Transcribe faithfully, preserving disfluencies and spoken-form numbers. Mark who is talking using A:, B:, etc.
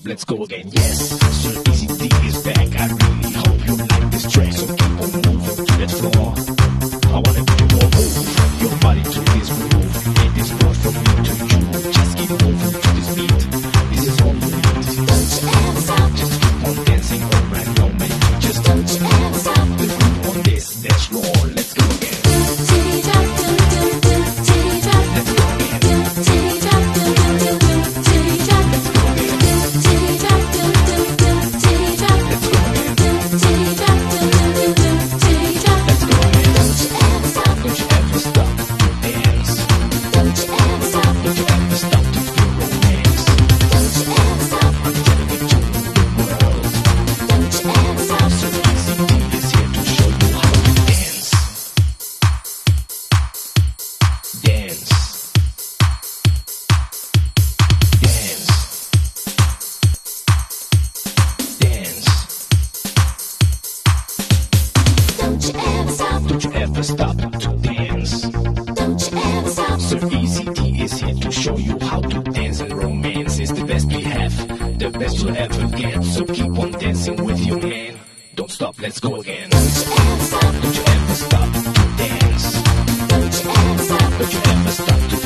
A: let's go again. Yes, Sir Easy D is back. I really hope you like this track. So keep on moving to that floor. I wanna do more move your body to this groove. It is not from me to you. Just keep moving to this beat. This is all you need.
B: Don't you ever stop.
A: Just keep on dancing alright now, man. Just
B: Don't you ever stop.
A: the groove on this dance floor. Let's go again.
B: Titty drop, do do do, titty drop,
A: Let's go again.
B: do titty drop, do do do do, titty drop,
A: Let's go again.
B: do titty drop, do do do, titty drop,
A: Let's go again.
B: do titty drop, do do do do, titty drop.
A: Let's go again.
B: Don't you ever stop.
A: Don't you ever stop to dance.
B: Don't you ever stop.
A: Don't you ever stop to feel romance.
B: Don't you ever stop.
A: I'm telling it to the world.
B: Don't you ever stop.
A: So Easy D is here to show you how to dance. Dance. Dance. Dance.
B: Don't you ever stop.
A: Don't you ever stop to dance.
B: Don't you ever stop.
A: Sir Easy D is here to show you how to dance, and romance is the best we have, the best you'll ever get. So keep on dancing with your man. Don't stop, let's go again.
B: Don't you ever stop.
A: Don't you ever stop to dance.
B: Don't you ever stop.
A: Don't you ever stop to